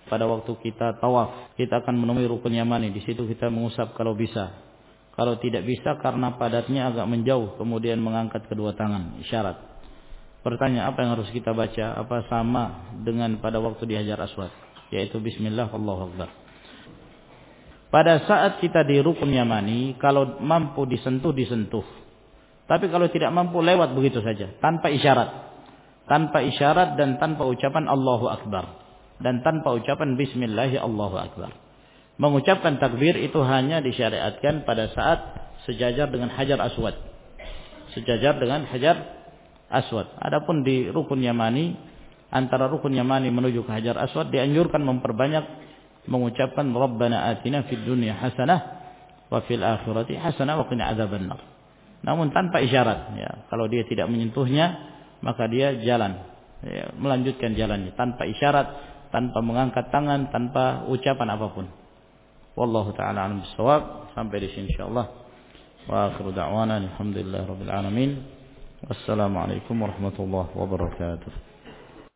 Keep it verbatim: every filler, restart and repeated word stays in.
pada waktu kita tawaf, kita akan menemui rukun yamani. Di situ kita mengusap kalau bisa. Kalau tidak bisa karena padatnya agak menjauh, kemudian mengangkat kedua tangan, isyarat. Pertanyaan, apa yang harus kita baca? Apa sama dengan pada waktu di Hajar Aswad? Yaitu Bismillah, Allahu Akbar. Pada saat kita di rukun yamani, kalau mampu disentuh, disentuh. Tapi kalau tidak mampu, lewat begitu saja, tanpa isyarat. Tanpa isyarat dan tanpa ucapan Allahu Akbar. Dan tanpa ucapan Bismillah, Allahu Akbar. Mengucapkan takbir itu hanya disyariatkan pada saat sejajar dengan Hajar Aswad. Sejajar dengan Hajar Aswad. Adapun di rukun yamani, antara rukun yamani menuju ke Hajar Aswad, dianjurkan memperbanyak mengucapkan Rabbana atina fid dunya hasanah wa fil akhirati hasanah wa qina adzabannar. Namun tanpa isyarat, ya. Kalau dia tidak menyentuhnya, maka dia jalan, ya, melanjutkan jalannya tanpa isyarat, tanpa mengangkat tangan, tanpa ucapan apapun. Wallahu ta'ala a'lam bissawab. Sampai di sini insyaallah. Wa akhiru da'wana alhamdulillahirabbil alamin. Wassalamualaikum warahmatullahi wabarakatuh.